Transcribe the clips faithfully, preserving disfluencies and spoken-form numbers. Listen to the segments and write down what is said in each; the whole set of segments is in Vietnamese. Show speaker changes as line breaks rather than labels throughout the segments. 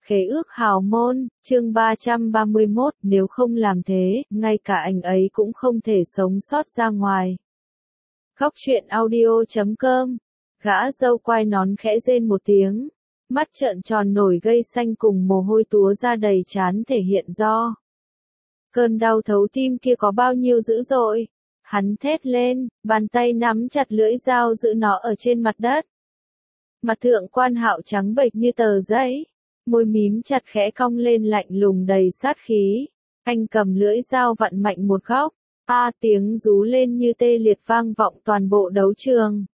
Khế ước hào môn, chương ba trăm ba mươi mốt, nếu không làm thế, ngay cả anh ấy cũng không thể sống sót ra ngoài. Góc truyện audio chấm com, gã râu quai nón khẽ rên một tiếng, mắt trợn tròn nổi gây xanh cùng mồ hôi túa ra đầy trán thể hiện do cơn đau thấu tim kia có bao nhiêu dữ dội. Hắn thét lên, bàn tay nắm chặt lưỡi dao giữ nó ở trên mặt đất. Mặt Thượng Quan Hạo trắng bệch như tờ giấy, môi mím chặt khẽ cong lên lạnh lùng đầy sát khí. Anh cầm lưỡi dao vặn mạnh một góc, a tiếng rú lên như tê liệt vang vọng toàn bộ đấu trường.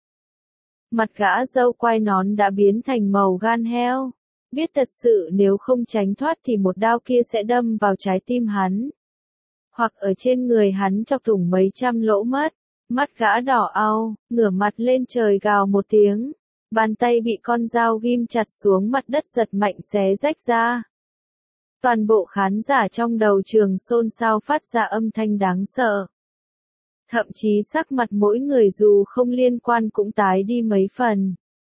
Mặt gã râu quai nón đã biến thành màu gan heo, biết thật sự nếu không tránh thoát thì một đao kia sẽ đâm vào trái tim hắn, hoặc ở trên người hắn chọc thủng mấy trăm lỗ mất. Mắt gã đỏ au, ngửa mặt lên trời gào một tiếng, bàn tay bị con dao ghim chặt xuống mặt đất giật mạnh xé rách ra. Toàn bộ khán giả trong đầu trường xôn xao phát ra âm thanh đáng sợ. Thậm chí sắc mặt mỗi người dù không liên quan cũng tái đi mấy phần.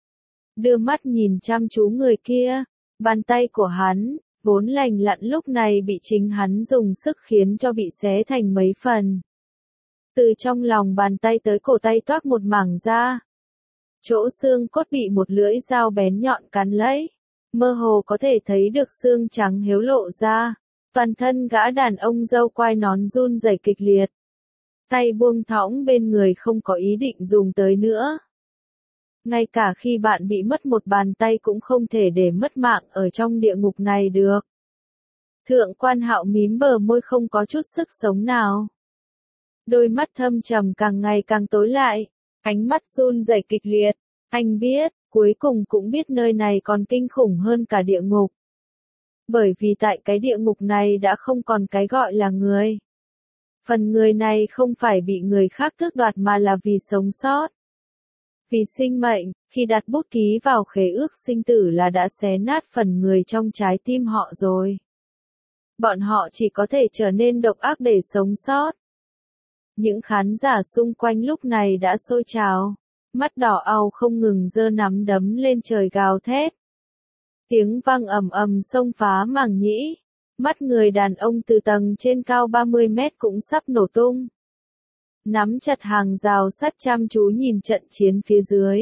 Đưa mắt nhìn chăm chú người kia, bàn tay của hắn, vốn lành lặn lúc này bị chính hắn dùng sức khiến cho bị xé thành mấy phần. Từ trong lòng bàn tay tới cổ tay toác một mảng da. Chỗ xương cốt bị một lưỡi dao bén nhọn cắn lấy. Mơ hồ có thể thấy được xương trắng hiếu lộ ra. Toàn thân gã đàn ông râu quai nón run rẩy kịch liệt. Tay buông thõng bên người không có ý định dùng tới nữa. Ngay cả khi bạn bị mất một bàn tay cũng không thể để mất mạng ở trong địa ngục này được. Thượng Quan Hạo mím bờ môi không có chút sức sống nào. Đôi mắt thâm trầm càng ngày càng tối lại, ánh mắt run rẩy kịch liệt. Anh biết, cuối cùng cũng biết nơi này còn kinh khủng hơn cả địa ngục. Bởi vì tại cái địa ngục này đã không còn cái gọi là người. Phần người này không phải bị người khác tước đoạt mà là vì sống sót. Vì sinh mệnh, khi đặt bút ký vào khế ước sinh tử là đã xé nát phần người trong trái tim họ rồi. Bọn họ chỉ có thể trở nên độc ác để sống sót. Những khán giả xung quanh lúc này đã sôi trào, mắt đỏ au không ngừng giơ nắm đấm lên trời gào thét. Tiếng vang ầm ầm xông phá màng nhĩ, mắt người đàn ông từ tầng trên cao ba mươi mét cũng sắp nổ tung. Nắm chặt hàng rào sắt chăm chú nhìn trận chiến phía dưới.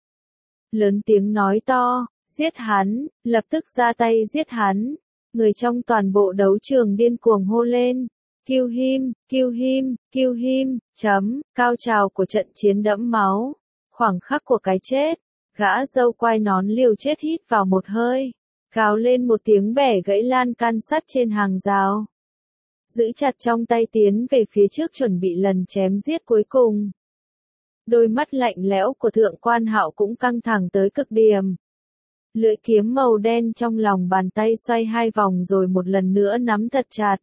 Lớn tiếng nói to, giết hắn, lập tức ra tay giết hắn. Người trong toàn bộ đấu trường điên cuồng hô lên. Kill him, kill him, kill him, chấm, cao trào của trận chiến đẫm máu. Khoảng khắc của cái chết, gã râu quai nón liều chết hít vào một hơi, gào lên một tiếng bẻ gãy lan can sắt trên hàng rào. Giữ chặt trong tay tiến về phía trước chuẩn bị lần chém giết cuối cùng. Đôi mắt lạnh lẽo của Thượng Quan Hạo cũng căng thẳng tới cực điểm. Lưỡi kiếm màu đen trong lòng bàn tay xoay hai vòng rồi một lần nữa nắm thật chặt.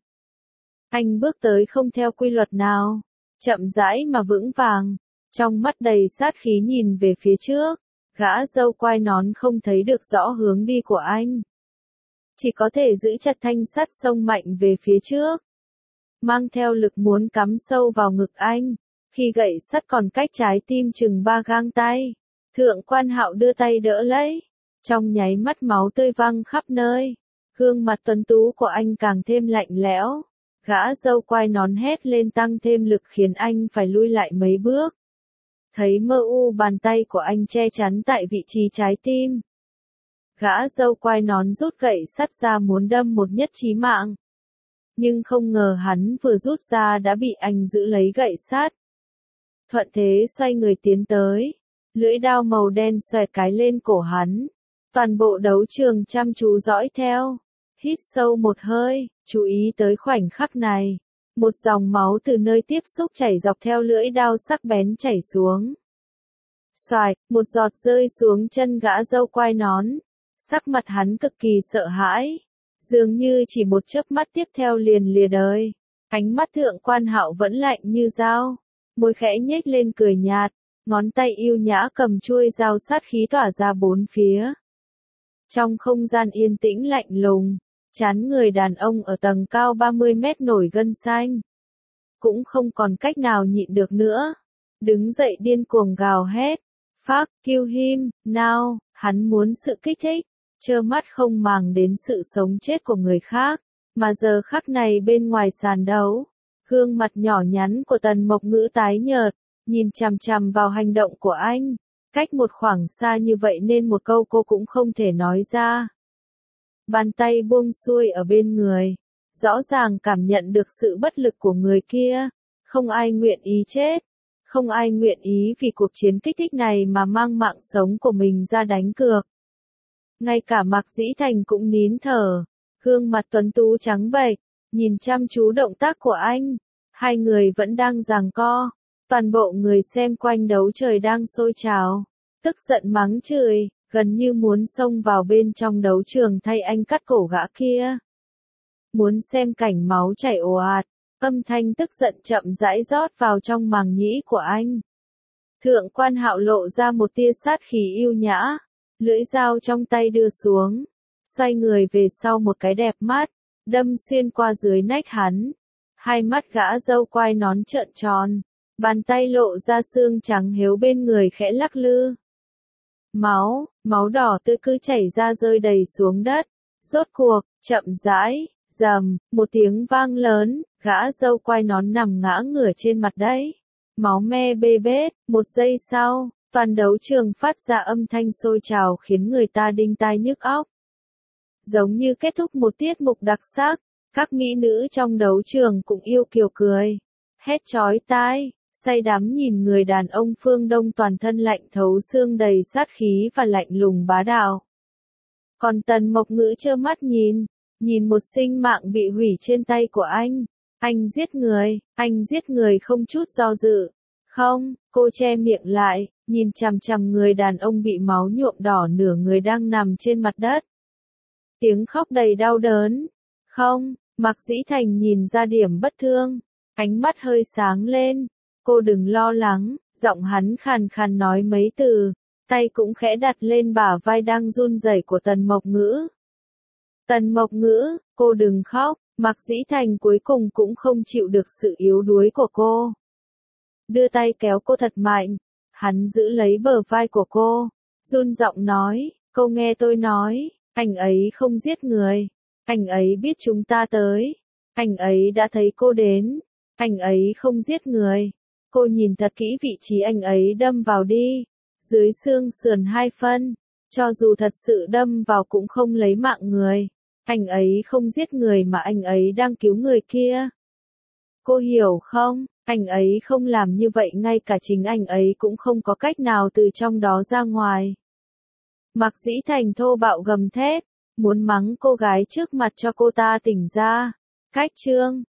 Anh bước tới không theo quy luật nào, chậm rãi mà vững vàng, trong mắt đầy sát khí nhìn về phía trước, gã râu quai nón không thấy được rõ hướng đi của anh. Chỉ có thể giữ chặt thanh sắt xông mạnh về phía trước, mang theo lực muốn cắm sâu vào ngực anh, khi gậy sắt còn cách trái tim chừng ba gang tay. Thượng Quan Hạo đưa tay đỡ lấy, trong nháy mắt máu tươi văng khắp nơi, gương mặt tuấn tú của anh càng thêm lạnh lẽo. Gã râu quai nón hét lên tăng thêm lực khiến anh phải lui lại mấy bước. Thấy mơ u bàn tay của anh che chắn tại vị trí trái tim. Gã râu quai nón rút gậy sắt ra muốn đâm một nhát chí mạng. Nhưng không ngờ hắn vừa rút ra đã bị anh giữ lấy gậy sắt. Thuận thế xoay người tiến tới. Lưỡi đao màu đen xoẹt cái lên cổ hắn. Toàn bộ đấu trường chăm chú dõi theo. Hít sâu một hơi, chú ý tới khoảnh khắc này. Một dòng máu từ nơi tiếp xúc chảy dọc theo lưỡi đao sắc bén chảy xuống. Xoài, một giọt rơi xuống chân gã râu quai nón. Sắc mặt hắn cực kỳ sợ hãi. Dường như chỉ một chớp mắt tiếp theo liền lìa đời. Ánh mắt Thượng Quan Hạo vẫn lạnh như dao. Môi khẽ nhếch lên cười nhạt. Ngón tay yêu nhã cầm chuôi dao sát khí tỏa ra bốn phía. Trong không gian yên tĩnh lạnh lùng. Trán người đàn ông ở tầng cao ba mươi mét nổi gân xanh. Cũng không còn cách nào nhịn được nữa. Đứng dậy điên cuồng gào hét. Fuck, kill him, now, hắn muốn sự kích thích. trơ mắt không màng đến sự sống chết của người khác, mà giờ khắc này bên ngoài sàn đấu, gương mặt nhỏ nhắn của Tần Mộc Ngữ tái nhợt, nhìn chằm chằm vào hành động của anh, cách một khoảng xa như vậy nên một câu cô cũng không thể nói ra. Bàn tay buông xuôi ở bên người, rõ ràng cảm nhận được sự bất lực của người kia, không ai nguyện ý chết, không ai nguyện ý vì cuộc chiến kích thích này mà mang mạng sống của mình ra đánh cược. Ngay cả Mạc Dĩ Thành cũng nín thở, gương mặt tuấn tú trắng bệch, nhìn chăm chú động tác của anh, hai người vẫn đang giằng co, toàn bộ người xem quanh đấu trời đang sôi trào, tức giận mắng chửi, gần như muốn xông vào bên trong đấu trường thay anh cắt cổ gã kia. Muốn xem cảnh máu chảy ồ ạt, âm thanh tức giận chậm rãi rót vào trong màng nhĩ của anh. Thượng quan Hạo lộ ra một tia sát khí yêu nhã, lưỡi dao trong tay đưa xuống, xoay người về sau một cái đẹp mắt, đâm xuyên qua dưới nách hắn. Hai mắt gã râu quai nón trợn tròn, bàn tay lộ ra xương trắng hiếu bên người khẽ lắc lư. Máu, máu đỏ tươi cứ chảy ra rơi đầy xuống đất. Rốt cuộc, chậm rãi, rầm, một tiếng vang lớn, gã râu quai nón nằm ngã ngửa trên mặt đất. Máu me bê bết, một giây sau, toàn đấu trường phát ra âm thanh sôi trào khiến người ta đinh tai nhức óc. Giống như kết thúc một tiết mục đặc sắc, các mỹ nữ trong đấu trường cũng yêu kiều cười, hét chói tai, say đắm nhìn người đàn ông phương Đông toàn thân lạnh thấu xương đầy sát khí và lạnh lùng bá đạo. Còn Tần Mộc Ngữ trơ mắt nhìn, nhìn một sinh mạng bị hủy trên tay của anh. Anh giết người, anh giết người không chút do dự. Không, cô che miệng lại, nhìn chằm chằm người đàn ông bị máu nhuộm đỏ nửa người đang nằm trên mặt đất. Tiếng khóc đầy đau đớn. Không, Mạc Dĩ Thành nhìn ra điểm bất thương, ánh mắt hơi sáng lên. Cô đừng lo lắng, giọng hắn khàn khàn nói mấy từ, tay cũng khẽ đặt lên bả vai đang run rẩy của Tần Mộc Ngữ. Tần Mộc Ngữ, cô đừng khóc, Mạc Dĩ Thành cuối cùng cũng không chịu được sự yếu đuối của cô. Đưa tay kéo cô thật mạnh, hắn giữ lấy bờ vai của cô, run giọng nói, cô nghe tôi nói, anh ấy không giết người, anh ấy biết chúng ta tới, anh ấy đã thấy cô đến, anh ấy không giết người. Cô nhìn thật kỹ vị trí anh ấy đâm vào đi, dưới xương sườn hai phân, cho dù thật sự đâm vào cũng không lấy mạng người, anh ấy không giết người mà anh ấy đang cứu người kia. Cô hiểu không, anh ấy không làm như vậy ngay cả chính anh ấy cũng không có cách nào từ trong đó ra ngoài. Mạc Dĩ Thành thô bạo gầm thét, muốn mắng cô gái trước mặt cho cô ta tỉnh ra. Cách chương